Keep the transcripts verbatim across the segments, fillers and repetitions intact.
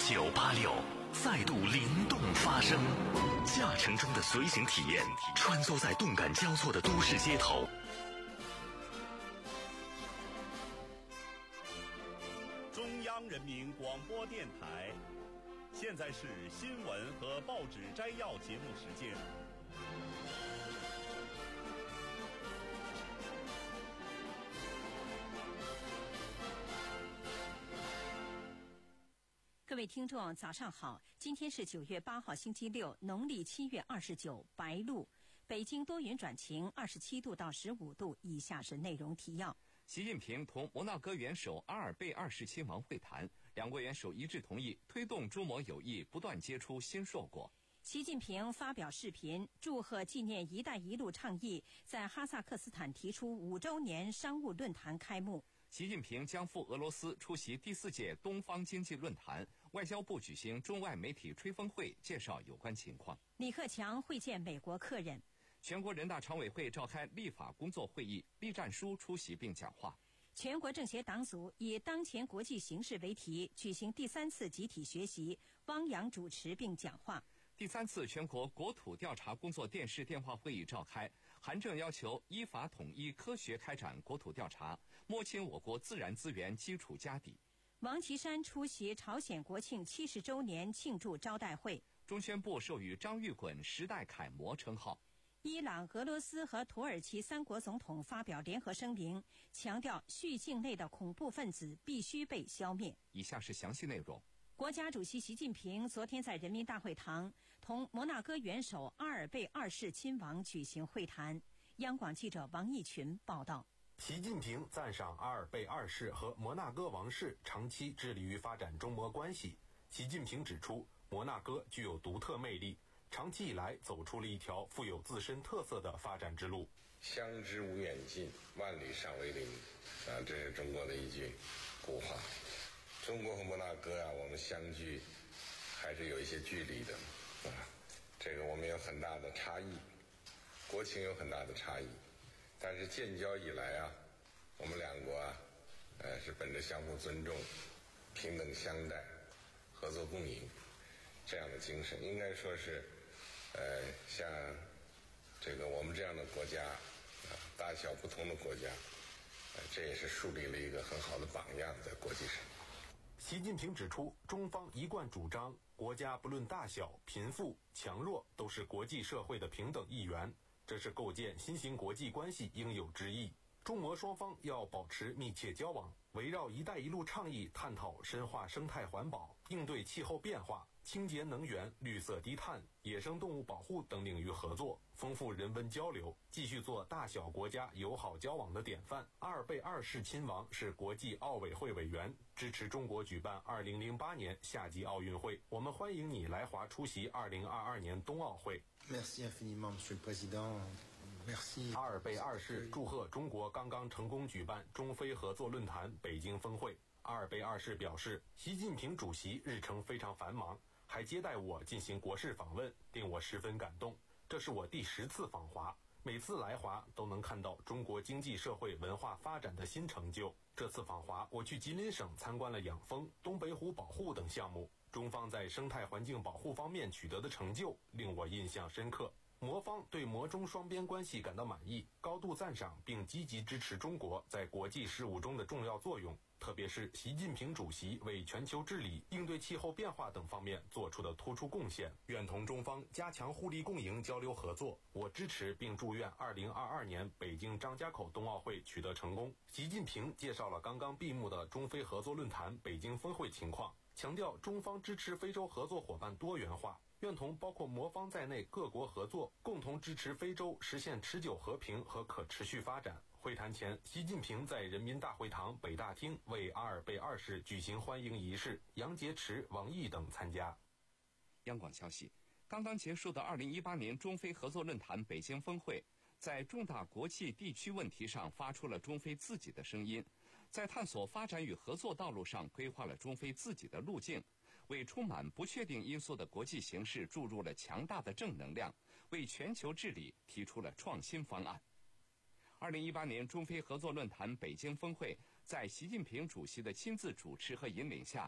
九八六再度灵动发声，驾乘中的随行体验，穿梭在动感交错的都市街头。 中央人民广播电台，现在是新闻和报纸摘要节目时间。 各位听众早上好，今天是九月八号星期六，农历七月二十九，白露。北京多云转晴，二十七度到十五度。以下是内容提要。 习近平同摩纳哥元首阿尔贝二世亲王会谈，两国元首一致同意推动中摩友谊不断结出新硕果。 习近平发表视频，祝贺纪念“一带一路”倡议在哈萨克斯坦提出五周年商务论坛开幕。 习近平将赴俄罗斯出席第四届东方经济论坛，外交部举行中外媒体吹风会，介绍有关情况。 李克强会见美国客人。 全国人大常委会召开立法工作会议，栗战书出席并讲话。 全国政协党组以当前国际形势为题，举行第三次集体学习，汪洋主持并讲话。 第三次全国国土调查工作电视电话会议召开，韩正要求依法统一科学开展国土调查，摸清我国自然资源基础家底。 王岐山出席朝鲜国庆七十周年庆祝招待会。 中宣部授予张玉滚时代楷模称号。 伊朗、俄罗斯和土耳其三国总统发表联合声明，强调叙境内的恐怖分子必须被消灭。 以下是详细内容。 国家主席习近平昨天在人民大会堂同摩纳哥元首阿尔贝二世亲王举行会谈。央广记者王义群报道。 习近平赞赏阿尔贝二世和摩纳哥王室长期致力于发展中摩关系。习近平指出，摩纳哥具有独特魅力，长期以来走出了一条富有自身特色的发展之路。 相知无远近，万里尚为邻啊，这是中国的一句古话。中国和摩纳哥啊，我们相距还是有一些距离的啊，这个我们有很大的差异，国情有很大的差异，但是建交以来啊，我们两国啊，呃，是本着相互尊重、平等相待、合作共赢这样的精神，应该说是，呃，像这个我们这样的国家啊，大小不同的国家，呃，这也是树立了一个很好的榜样在国际上。 习近平指出，中方一贯主张，国家不论大小、贫富、强弱，都是国际社会的平等一员，这是构建新型国际关系应有之义。中摩双方要保持密切交往，围绕“一带一路”倡议探讨深化生态环保、应对气候变化、清洁能源、绿色低碳、野生动物保护等领域合作，丰富人文交流，继续做大小国家友好交往的典范。阿尔贝二世亲王是国际奥委会委员，支持中国举办二零零八年夏季奥运会。我们欢迎你来华出席二零二二年冬奥会。 Merci infiniment, Monsieur le Président. Merci. 阿尔贝二世祝贺中国刚刚成功举办中非合作论坛北京峰会。阿尔贝二世表示，习近平主席日程非常繁忙，还接待我进行国事访问，令我十分感动。这是我第十次访华，每次来华都能看到中国经济社会文化发展的新成就。这次访华，我去吉林省参观了养蜂、东北虎保护等项目，中方在生态环境保护方面取得的成就令我印象深刻。摩方对摩中双边关系感到满意，高度赞赏并积极支持中国在国际事务中的重要作用，特别是习近平主席为全球治理、应对气候变化等方面做出的突出贡献，愿同中方加强互利共赢交流合作。我支持并祝愿二零二二年北京张家口冬奥会取得成功。习近平介绍了刚刚闭幕的中非合作论坛北京峰会情况，强调中方支持非洲合作伙伴多元化，愿同包括摩方在内各国合作，共同支持非洲实现持久和平和可持续发展。会谈前，习近平在人民大会堂北大厅为阿尔贝二世举行欢迎仪式，杨洁篪、王毅等参加。 央广消息，刚刚结束的二零一八年中非合作论坛北京峰会，在重大国际地区问题上发出了中非自己的声音，在探索发展与合作道路上规划了中非自己的路径，为充满不确定因素的国际形势注入了强大的正能量，为全球治理提出了创新方案。二零一八年中非合作论坛北京峰会在习近平主席的亲自主持和引领下，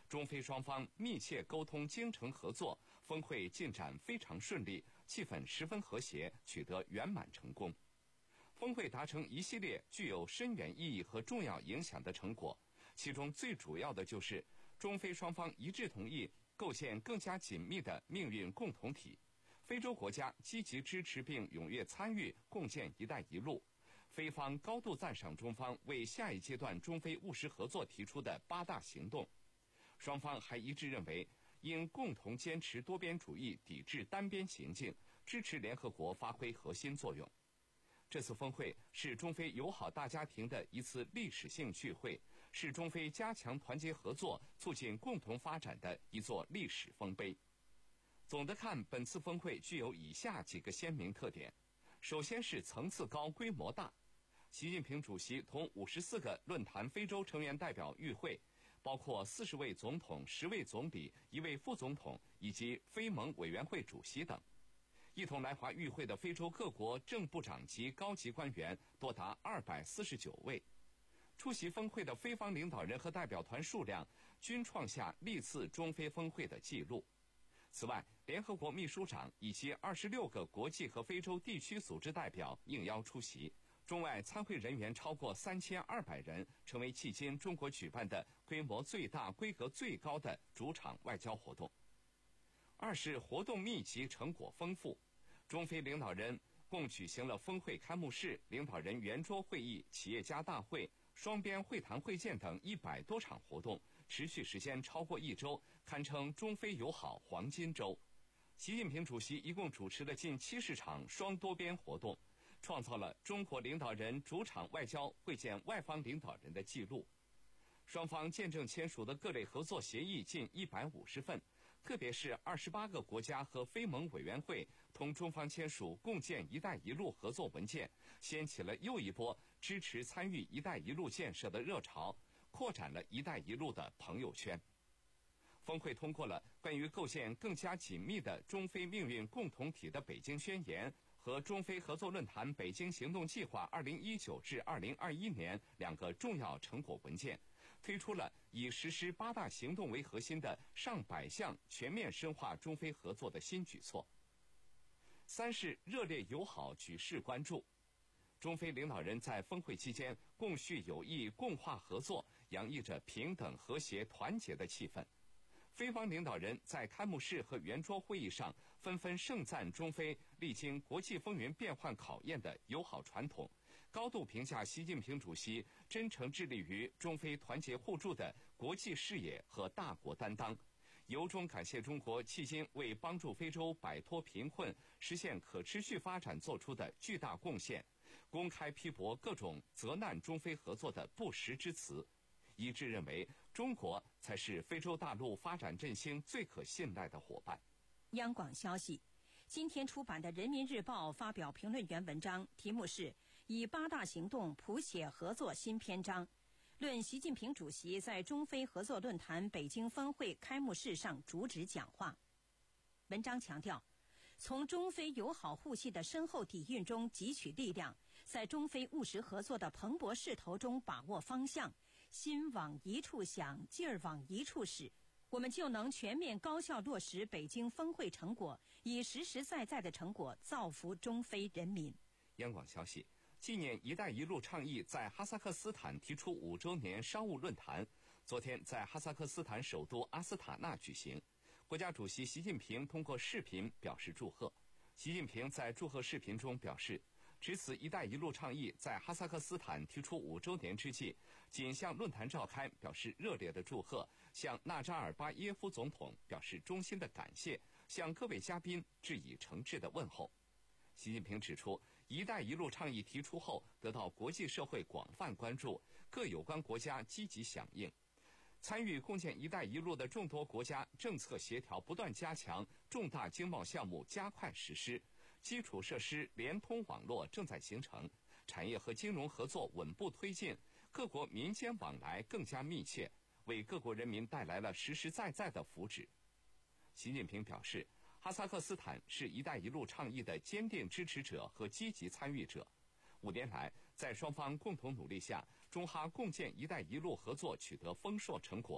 中非双方密切沟通精诚合作，峰会进展非常顺利，气氛十分和谐，取得圆满成功。峰会达成一系列具有深远意义和重要影响的成果，其中最主要的就是中非双方一致同意构建更加紧密的命运共同体，非洲国家积极支持并踊跃参与共建“一带一路”。非方高度赞赏中方为下一阶段中非务实合作提出的八大行动。双方还一致认为，应共同坚持多边主义，抵制单边行径，支持联合国发挥核心作用。这次峰会是中非友好大家庭的一次历史性聚会，是中非加强团结合作、促进共同发展的一座历史丰碑。总的看，本次峰会具有以下几个鲜明特点：首先是层次高、规模大。习近平主席同五十四个论坛非洲成员代表与会，包括四十位总统、十位总理、一位副总统以及非盟委员会主席等。一同来华与会的非洲各国正部长级高级官员多达二百四十九位。出席峰会的非方领导人和代表团数量均创下历次中非峰会的纪录。此外，联合国秘书长以及二十六个国际和非洲地区组织代表应邀出席，中外参会人员超过三千二百人，成为迄今中国举办的规模最大、规格最高的主场外交活动。二是活动密集、成果丰富。中非领导人共举行了峰会开幕式、领导人圆桌会议、企业家大会、双边会谈会见等一百多场活动，持续时间超过一周，堪称中非友好黄金周。习近平主席一共主持了近七十场双多边活动，创造了中国领导人主场外交会见外方领导人的记录。双方见证签署的各类合作协议近一百五十份，特别是二十八个国家和非盟委员会同中方签署共建“一带一路”合作文件，掀起了又一波支持参与“一带一路”建设的热潮，扩展了“一带一路”的朋友圈。峰会通过了关于构建更加紧密的中非命运共同体的北京宣言和中非合作论坛北京行动计划二零一九至二零二一年两个重要成果文件，推出了以实施八大行动为核心的上百项全面深化中非合作的新举措。三是热烈友好，举世关注。中非领导人在峰会期间共叙友谊、共话合作，洋溢着平等、和谐、团结的气氛。非方领导人在开幕式和圆桌会议上纷纷盛赞中非历经国际风云变幻考验的友好传统，高度评价习近平主席真诚致力于中非团结互助的国际视野和大国担当，由衷感谢中国迄今为帮助非洲摆脱贫困、实现可持续发展做出的巨大贡献，公开批驳各种责难中非合作的不实之词，一致认为中国才是非洲大陆发展振兴最可信赖的伙伴。 央广消息，今天出版的《人民日报》发表评论员文章，题目是“以八大行动谱写合作新篇章”，论习近平主席在中非合作论坛北京峰会开幕式上主旨讲话。文章强调，从中非友好互信的深厚底蕴中汲取力量，在中非务实合作的蓬勃势头中把握方向，心往一处想，劲儿往一处使，我们就能全面高效落实北京峰会成果，以实实在在的成果造福中非人民。 央广消息，纪念“一带一路”倡议在哈萨克斯坦提出五周年商务论坛，昨天在哈萨克斯坦首都阿斯塔纳举行。国家主席习近平通过视频表示祝贺。习近平在祝贺视频中表示，值此“一带一路”倡议在哈萨克斯坦提出五周年之际，仅向论坛召开表示热烈的祝贺，向纳扎尔巴耶夫总统表示衷心的感谢，向各位嘉宾致以诚挚的问候。习近平指出，“一带一路”倡议提出后得到国际社会广泛关注，各有关国家积极响应。参与共建“一带一路”的众多国家政策协调不断加强，重大经贸项目加快实施，基础设施联通网络正在形成，产业和金融合作稳步推进，各国民间往来更加密切，为各国人民带来了实实在在的福祉。习近平表示，哈萨克斯坦是“一带一路”倡议的坚定支持者和积极参与者。五年来，在双方共同努力下，中哈共建“一带一路”合作取得丰硕成果。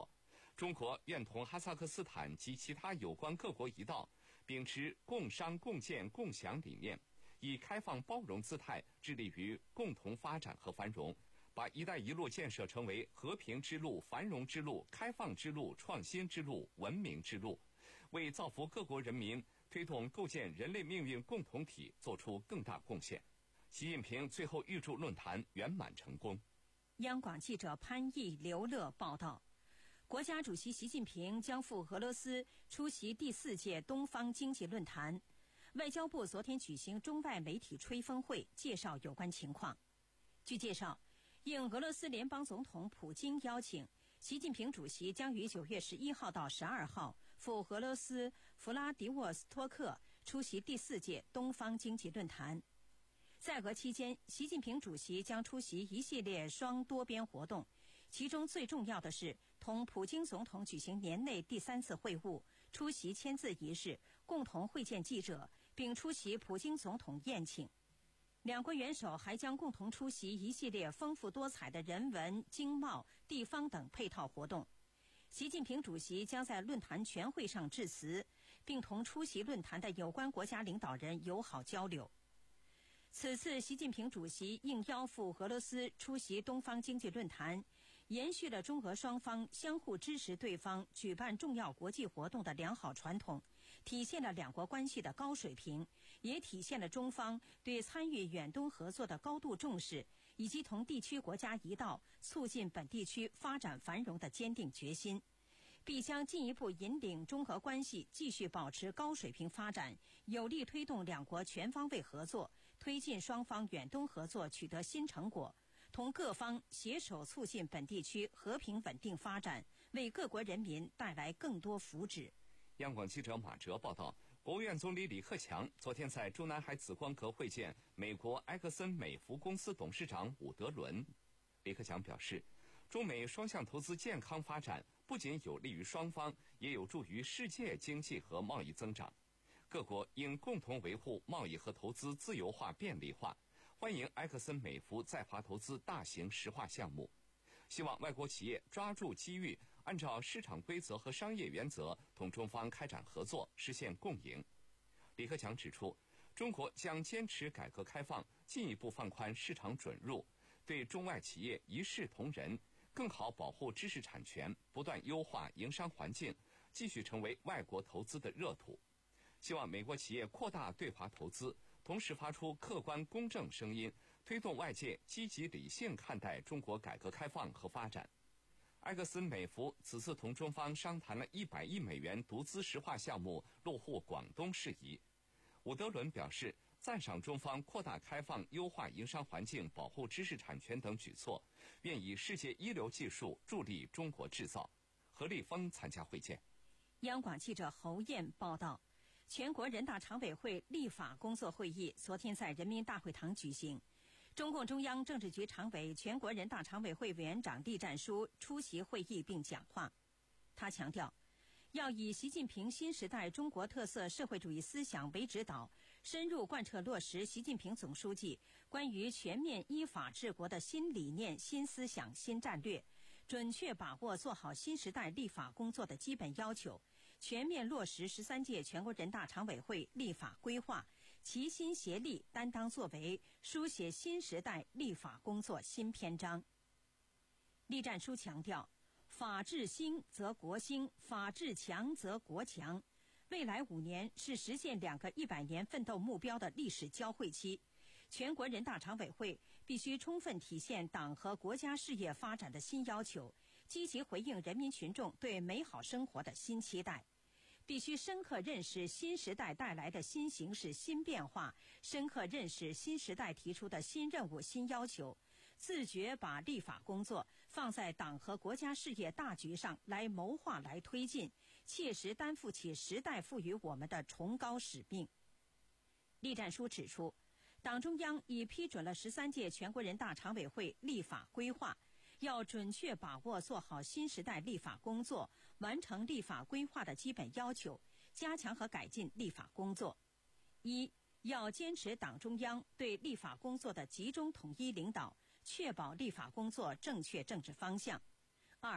中国愿同哈萨克斯坦及其他有关各国一道，秉持共商共建共享理念，以开放包容姿态致力于共同发展和繁荣，把“一带一路”建设成为和平之路、繁荣之路、开放之路、创新之路、文明之路，为造福各国人民、推动构建人类命运共同体做出更大贡献。习近平最后预祝论坛圆满成功。 央广记者潘毅、刘乐报道，国家主席习近平将赴俄罗斯出席第四届东方经济论坛。外交部昨天举行中外媒体吹风会，介绍有关情况。据介绍，应俄罗斯联邦总统普京邀请，习近平主席将于九月十一号到十二号赴俄罗斯弗拉迪沃斯托克出席第四届东方经济论坛。在俄期间，习近平主席将出席一系列双多边活动，其中最重要的是同普京总统举行年内第三次会晤，出席签字仪式，共同会见记者，并出席普京总统宴请。两国元首还将共同出席一系列丰富多彩的人文、经贸、地方等配套活动。习近平主席将在论坛全会上致辞，并同出席论坛的有关国家领导人友好交流。此次习近平主席应邀赴俄罗斯出席东方经济论坛，延续了中俄双方相互支持对方举办重要国际活动的良好传统，体现了两国关系的高水平，也体现了中方对参与远东合作的高度重视，以及同地区国家一道促进本地区发展繁荣的坚定决心，必将进一步引领中俄关系继续保持高水平发展，有力推动两国全方位合作，推进双方远东合作取得新成果，同各方携手促进本地区和平稳定发展，为各国人民带来更多福祉。 央广记者马哲报道，国务院总理李克强昨天在中南海紫光阁会见美国埃克森美孚公司董事长伍德伦。李克强表示，中美双向投资健康发展不仅有利于双方，也有助于世界经济和贸易增长。各国应共同维护贸易和投资自由化便利化，欢迎埃克森美孚在华投资大型石化项目，希望外国企业抓住机遇，按照市场规则和商业原则同中方开展合作，实现共赢。李克强指出，中国将坚持改革开放，进一步放宽市场准入，对中外企业一视同仁，更好保护知识产权，不断优化营商环境，继续成为外国投资的热土。希望美国企业扩大对华投资，同时发出客观公正声音，推动外界积极理性看待中国改革开放和发展。埃克森美孚此次同中方商谈了一百亿美元独资石化项目落户广东事宜。伍德伦表示，赞赏中方扩大开放、优化营商环境、保护知识产权等举措，愿以世界一流技术助力中国制造。何立峰参加会见。 央广记者侯燕报道，全国人大常委会立法工作会议昨天在人民大会堂举行。中共中央政治局常委、全国人大常委会委员长栗战书出席会议并讲话。他强调，要以习近平新时代中国特色社会主义思想为指导，深入贯彻落实习近平总书记关于全面依法治国的新理念、新思想、新战略，准确把握做好新时代立法工作的基本要求，全面落实十三届全国人大常委会立法规划，齐心协力担当作为，书写新时代立法工作新篇章。栗战书强调，法治兴则国兴，法治强则国强。未来五年是实现两个一百年奋斗目标的历史交汇期，全国人大常委会必须充分体现党和国家事业发展的新要求，积极回应人民群众对美好生活的新期待。必须深刻认识新时代带来的新形势、新变化，深刻认识新时代提出的新任务、新要求，自觉把立法工作放在党和国家事业大局上来谋划、来推进，切实担负起时代赋予我们的崇高使命。栗战书指出，党中央已批准了十三届全国人大常委会立法规划，要准确把握做好新时代立法工作，完成立法规划的基本要求，加强和改进立法工作。一、要坚持党中央对立法工作的集中统一领导，确保立法工作正确政治方向。二、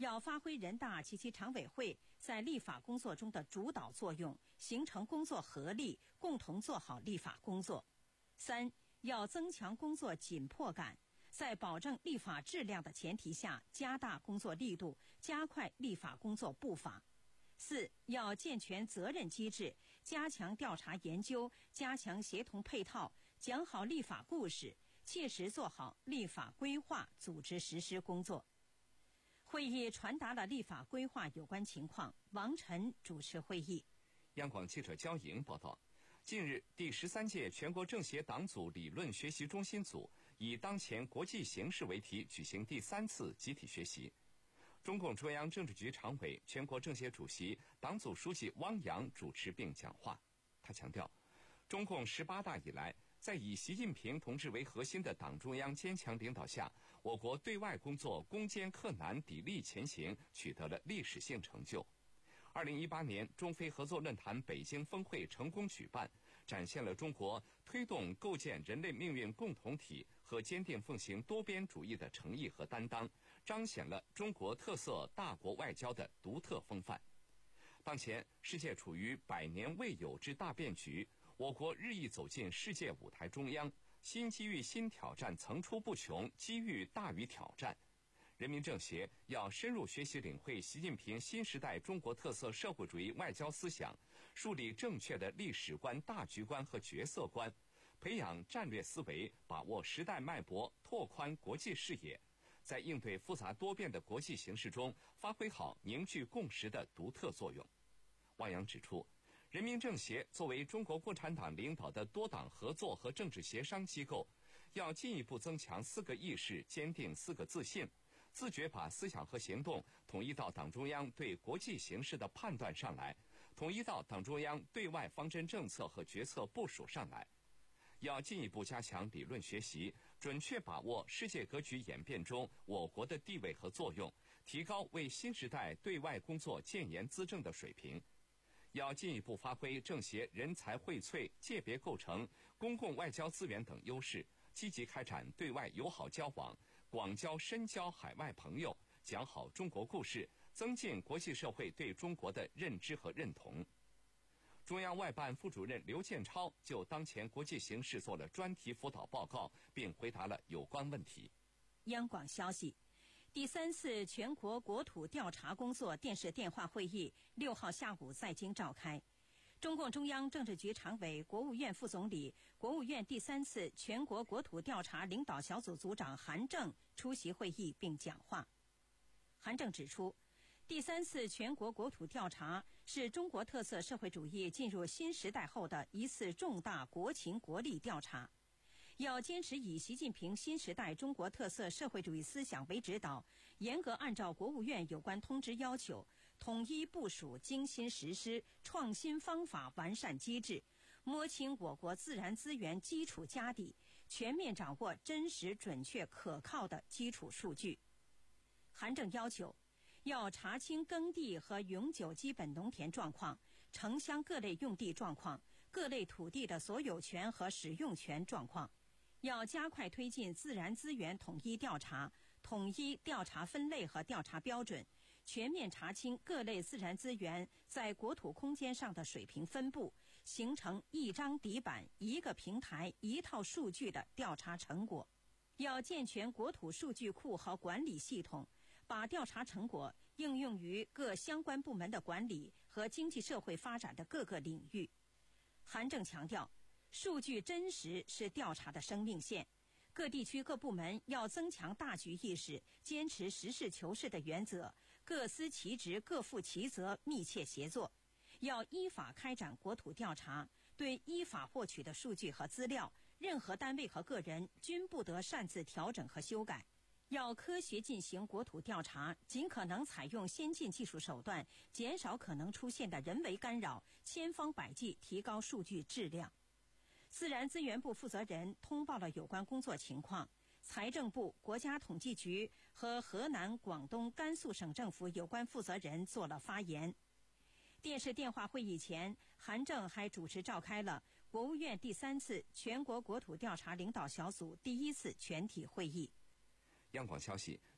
要发挥人大及其常委会在立法工作中的主导作用，形成工作合力，共同做好立法工作。三、要增强工作紧迫感，在保证立法质量的前提下，加大工作力度，加快立法工作步伐。四、要健全责任机制，加强调查研究，加强协同配套，讲好立法故事，切实做好立法规划组织实施工作。会议传达了立法规划有关情况，王晨主持会议。 央广记者焦莹报道，近日，第十三届全国政协党组理论学习中心组以当前国际形势为题举行第三次集体学习。中共中央政治局常委、全国政协主席、党组书记汪洋主持并讲话。他强调，中共十八大以来，在以习近平同志为核心的党中央坚强领导下，我国对外工作攻坚克难、砥砺前行，取得了历史性成就。二零一八年中非合作论坛北京峰会成功举办，展现了中国推动构建人类命运共同体和坚定奉行多边主义的诚意和担当，彰显了中国特色大国外交的独特风范。当前，世界处于百年未有之大变局，我国日益走进世界舞台中央，新机遇、新挑战层出不穷，机遇大于挑战。人民政协要深入学习领会习近平新时代中国特色社会主义外交思想，树立正确的历史观、大局观和角色观，培养战略思维，把握时代脉搏，拓宽国际视野，在应对复杂多变的国际形势中发挥好凝聚共识的独特作用。汪洋指出，人民政协作为中国共产党领导的多党合作和政治协商机构，要进一步增强四个意识，坚定四个自信，自觉把思想和行动统一到党中央对国际形势的判断上来，统一到党中央对外方针政策和决策部署上来。要进一步加强理论学习，准确把握世界格局演变中我国的地位和作用，提高为新时代对外工作建言资政的水平。要进一步发挥政协人才荟萃、界别构成、公共外交资源等优势，积极开展对外友好交往，广交深交海外朋友，讲好中国故事，增进国际社会对中国的认知和认同。中央外办副主任刘建超就当前国际形势做了专题辅导报告，并回答了有关问题。 央广消息，第三次全国国土调查工作电视电话会议六号下午在京召开。中共中央政治局常委、国务院副总理、国务院第三次全国国土调查领导小组组长韩正出席会议并讲话。韩正指出，第三次全国国土调查是中国特色社会主义进入新时代后的一次重大国情国力调查，要坚持以习近平新时代中国特色社会主义思想为指导，严格按照国务院有关通知要求，统一部署、精心实施创新方法，完善机制，摸清我国自然资源基础家底，全面掌握真实、准确、可靠的基础数据。韩正要求，要查清耕地和永久基本农田状况、城乡各类用地状况、各类土地的所有权和使用权状况，要加快推进自然资源统一调查，统一调查分类和调查标准，全面查清各类自然资源在国土空间上的水平分布，形成一张底板、一个平台、一套数据的调查成果。要健全国土数据库和管理系统，把调查成果应用于各相关部门的管理和经济社会发展的各个领域。韩正强调，数据真实是调查的生命线，各地区各部门要增强大局意识，坚持实事求是的原则，各司其职、各负其责，密切协作。要依法开展国土调查，对依法获取的数据和资料，任何单位和个人均不得擅自调整和修改。要科学进行国土调查，尽可能采用先进技术手段，减少可能出现的人为干扰，千方百计提高数据质量。自然资源部负责人通报了有关工作情况，财政部、国家统计局和河南、广东、甘肃省政府有关负责人做了发言。电视电话会议前，韩正还主持召开了国务院第三次全国国土调查领导小组第一次全体会议。 央广消息，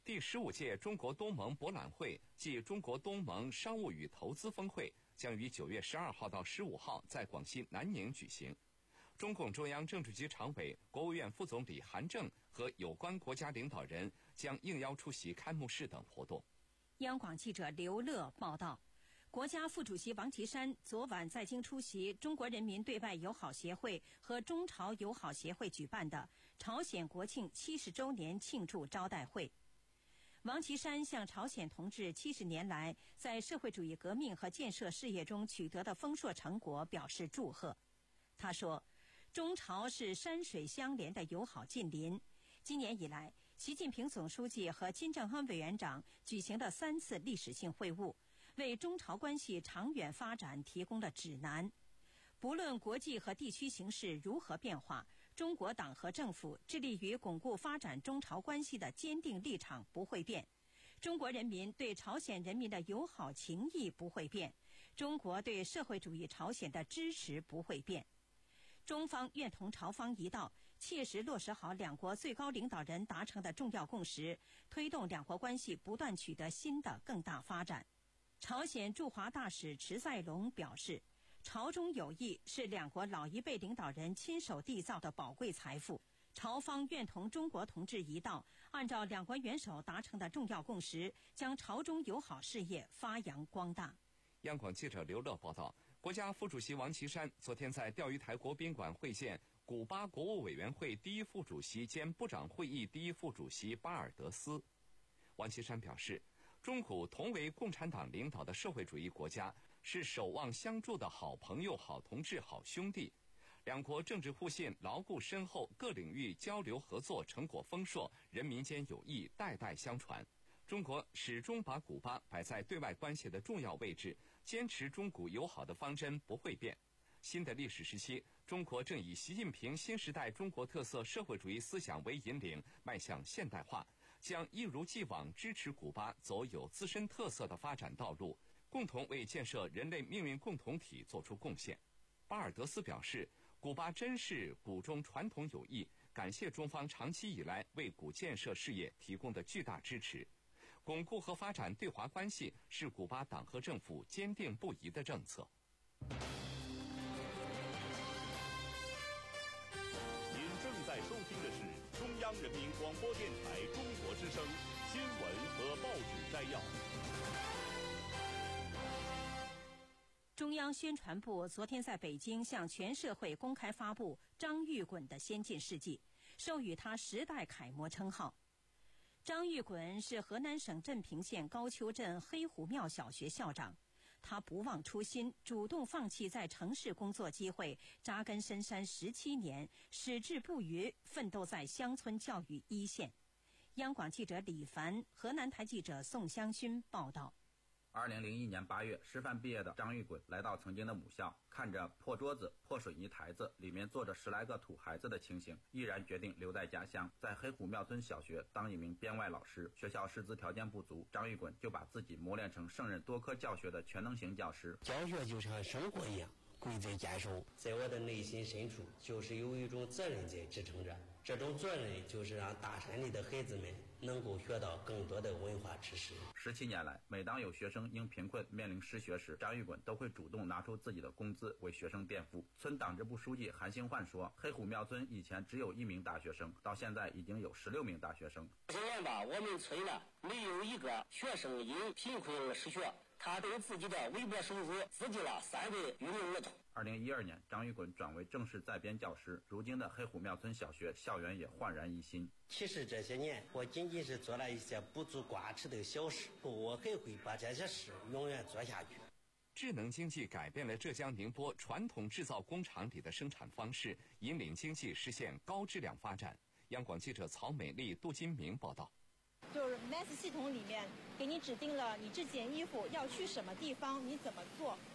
第十五届中国东盟博览会暨中国东盟商务与投资峰会将于九月十二号到十五号在广西南宁举行。中共中央政治局常委、国务院副总理韩正和有关国家领导人将应邀出席开幕式等活动。 央广记者刘乐报道，国家副主席王岐山昨晚在京出席中国人民对外友好协会和中朝友好协会举办的朝鲜国庆七十周年庆祝招待会。王岐山向朝鲜同志七十年来在社会主义革命和建设事业中取得的丰硕成果表示祝贺。他说，中朝是山水相连的友好近邻。今年以来，习近平总书记和金正恩委员长举行了三次历史性会晤，为中朝关系长远发展提供了指南。不论国际和地区形势如何变化，中国党和政府致力于巩固发展中朝关系的坚定立场不会变，中国人民对朝鲜人民的友好情谊不会变，中国对社会主义朝鲜的支持不会变。中方愿同朝方一道，切实落实好两国最高领导人达成的重要共识，推动两国关系不断取得新的更大发展。朝鲜驻华大使池在龙表示，朝中友谊是两国老一辈领导人亲手缔造的宝贵财富，朝方愿同中国同志一道，按照两国元首达成的重要共识，将朝中友好事业发扬光大。 央广记者刘乐报道，国家副主席王岐山昨天在钓鱼台国宾馆会见古巴国务委员会第一副主席兼部长会议第一副主席巴尔德斯。王岐山表示，中古同为共产党领导的社会主义国家，是守望相助的好朋友、好同志、好兄弟。两国政治互信牢固深厚，各领域交流合作成果丰硕，人民间友谊代代相传。中国始终把古巴摆在对外关系的重要位置，坚持中古友好的方针不会变。新的历史时期，中国正以习近平新时代中国特色社会主义思想为引领，迈向现代化，将一如既往支持古巴走有自身特色的发展道路，共同为建设人类命运共同体做出贡献。巴尔德斯表示，古巴珍视古中传统友谊，感谢中方长期以来为古建设事业提供的巨大支持。巩固和发展对华关系是古巴党和政府坚定不移的政策。 您正在收听的是中央人民广播电台中国之声新闻和报纸摘要。 中央宣传部昨天在北京向全社会公开发布张玉滚的先进事迹，授予他时代楷模称号。张玉滚是河南省镇平县高丘镇黑虎庙小学校长，他不忘初心，主动放弃在城市工作机会，扎根深山十七年，矢志不渝，奋斗在乡村教育一线。央广记者李凡、河南台记者宋香勋报道。 二零零一年八月，师范毕业的张玉滚来到曾经的母校，看着破桌子、破水泥台子，里面坐着十来个土孩子的情形，毅然决定留在家乡，在黑虎庙村小学当一名编外老师。学校师资条件不足，张玉滚就把自己磨练成胜任多科教学的全能型教师。 教学就像生活一样，贵在坚守。在我的内心深处，就是有一种责任在支撑着。这种责任就是让大山里的孩子们能够学到更多的文化知识。 十七年来，每当有学生因贫困面临失学时，张玉滚都会主动拿出自己的工资为学生垫付。村党支部书记韩兴焕说，黑虎庙村以前只有一名大学生，到现在已经有十六名大学生。 今年吧，我们村呢没有一个学生因贫困而失学，他对自己的微薄收入资助了三位育龄儿童。 二零一二年，张玉滚转为正式在编教师，如今的黑虎庙村小学校园也焕然一新。 其实这些年，我仅仅是做了一些不足挂齿的小事，我还会把这些事永远做下去。 智能经济改变了浙江宁波传统制造工厂里的生产方式，引领经济实现高质量发展。央广记者曹美丽、杜金明报道。 就是 M A S 系统里面给你指定了你这件衣服要去什么地方，你怎么做，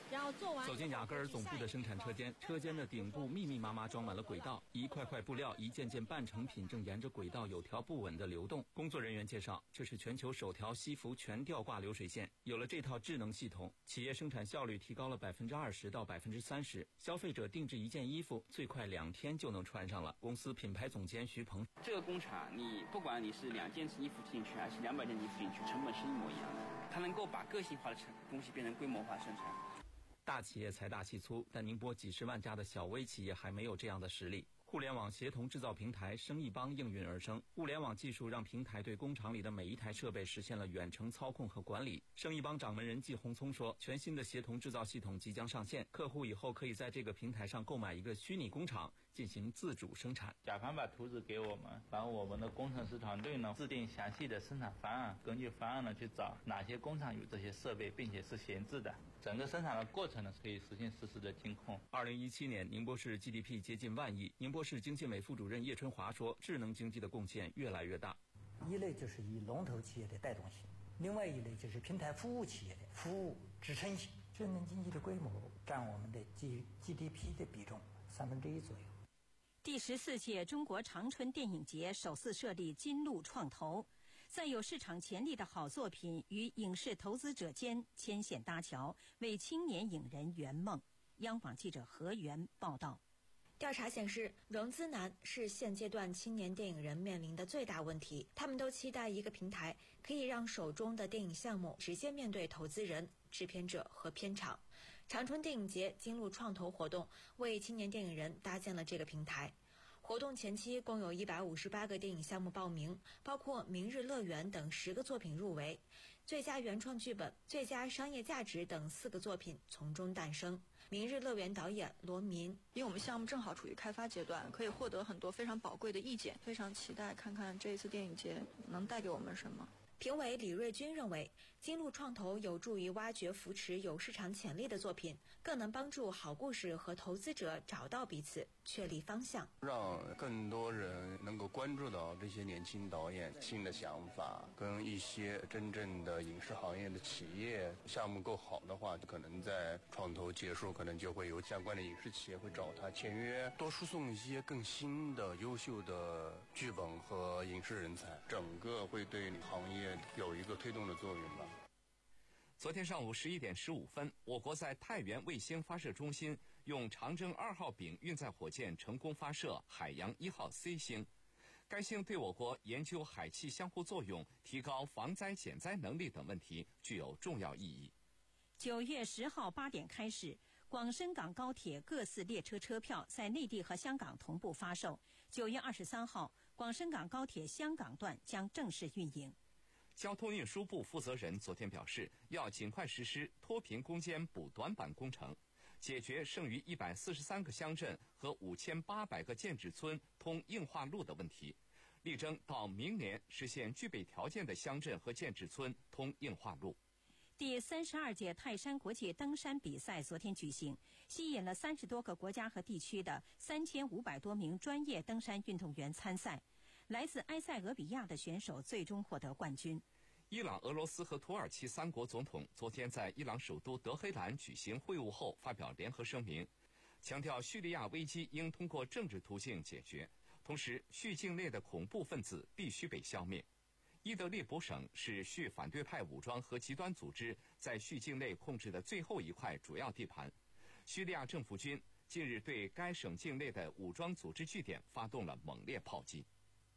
然后做完。 走进雅戈尔总部的生产车间，车间的顶部密密麻麻装满了轨道，一块块布料、一件件半成品正沿着轨道有条不紊地流动。工作人员介绍，这是全球首条西服全吊挂流水线。有了这套智能系统，企业生产效率提高了百分之二十到百分之三十。消费者定制一件衣服，最快两天就能穿上了。公司品牌总监徐鹏， 这个工厂，你不管你是两件衣服进去还是两百件衣服进去，成本是一模一样的。它能够把个性化的成东西变成规模化生产。 大企业财大气粗，但宁波几十万家的小微企业还没有这样的实力。互联网协同制造平台生意帮应运而生，物联网技术让平台对工厂里的每一台设备实现了远程操控和管理。生意帮掌门人季红聪说，全新的协同制造系统即将上线，客户以后可以在这个平台上购买一个虚拟工厂，进行自主生产。 甲方把图纸给我们，然后我们的工程师团队呢制定详细的生产方案，根据方案呢去找哪些工厂有这些设备，并且是闲置的。整个生产的过程呢可以实现实时的监控。 二零一七年，宁波市 G D P 接近万亿。宁波市经信委副主任叶春华说，智能经济的贡献越来越大。 一类就是以龙头企业的带动性，另外一类就是平台服务企业的服务支撑性。智能经济的规模占我们的 G D P 的比重三分之一左右。 第十四届中国长春电影节首次设立金鹿创投，在有市场潜力的好作品与影视投资者间牵线搭桥，为青年影人圆梦。央广记者何源报道。 调查显示，融资难是现阶段青年电影人面临的最大问题。他们都期待一个平台，可以让手中的电影项目直接面对投资人、制片者和片场。长春电影节金鹿创投活动为青年电影人搭建了这个平台。活动前期共有一百五十八个电影项目报名，包括《明日乐园》等十个作品入围，最佳原创剧本、最佳商业价值等四个作品从中诞生。明日乐园导演罗民， 因为我们项目正好处于开发阶段，可以获得很多非常宝贵的意见，非常期待看看这一次电影节能带给我们什么。 评委李瑞军认为，金鹿创投有助于挖掘扶持有市场潜力的作品，更能帮助好故事和投资者找到彼此，确立方向， 让更多人能够关注到这些年轻导演新的想法，跟一些真正的影视行业的企业项目够好的话，可能在创投结束，可能就会有相关的影视企业会找他签约，多输送一些更新的优秀的剧本和影视人才，整个会对行业有一个推动的作用吧。 昨天上午十一点十五分，我国在太原卫星发射中心用长征二号丙运载火箭成功发射海洋一号 C 星。该星对我国研究海气相互作用、提高防灾减灾能力等问题具有重要意义。 九月十号八点开始，广深港高铁各次列车车票在内地和香港同步发售。九月二十三号，广深港高铁香港段将正式运营。 交通运输部负责人昨天表示，要尽快实施脱贫攻坚补短板工程，解决剩余一百四十三个乡镇和五千八百个建制村通硬化路的问题，力争到明年实现具备条件的乡镇和建制村通硬化路。 第三十二届泰山国际登山比赛昨天举行，吸引了三十多个国家和地区的三千五百多名专业登山运动员参赛。来自埃塞俄比亚的选手最终获得冠军。 伊朗、俄罗斯和土耳其三国总统昨天在伊朗首都德黑兰举行会晤后发表联合声明，强调叙利亚危机应通过政治途径解决，同时叙境内的恐怖分子必须被消灭。伊德利卜省是叙反对派武装和极端组织在叙境内控制的最后一块主要地盘。叙利亚政府军近日对该省境内的武装组织据点发动了猛烈炮击。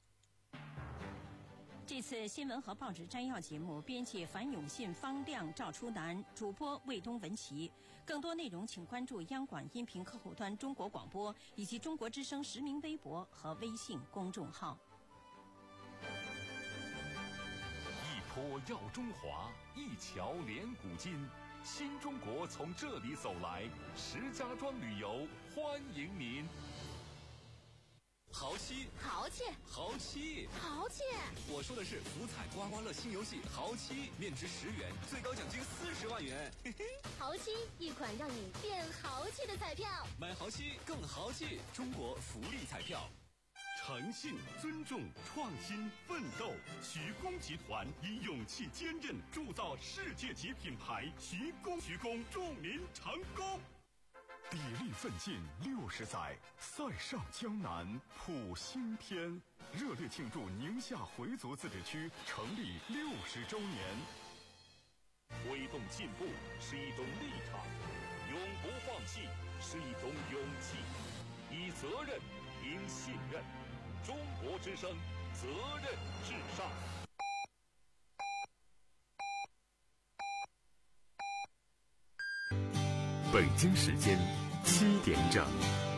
这次新闻和报纸摘要节目，编辑樊永信、方亮、赵初南，主播魏东文琪。更多内容请关注央广音频客户端中国广播以及中国之声实名微博和微信公众号。 一坡耀中华，一桥连古今，新中国从这里走来，石家庄旅游欢迎您。豪七， 豪气， 豪七， 豪气！ 我说的是福彩刮刮乐新游戏豪七，面值十元，最高奖金四十万元。嘿嘿， 豪七，一款让你变豪气的彩票。 买豪七更豪气，中国福利彩票。 诚信、尊重、创新、奋斗。徐工集团以勇气坚韧铸造世界级品牌，徐工徐工祝您成功。砥砺奋进六十载，塞上江南谱新篇。热烈庆祝宁夏回族自治区成立六十周年。推动进步是一种立场，永不放弃是一种勇气，以责任赢信任。中国之声，责任至上。 北京时间七点整。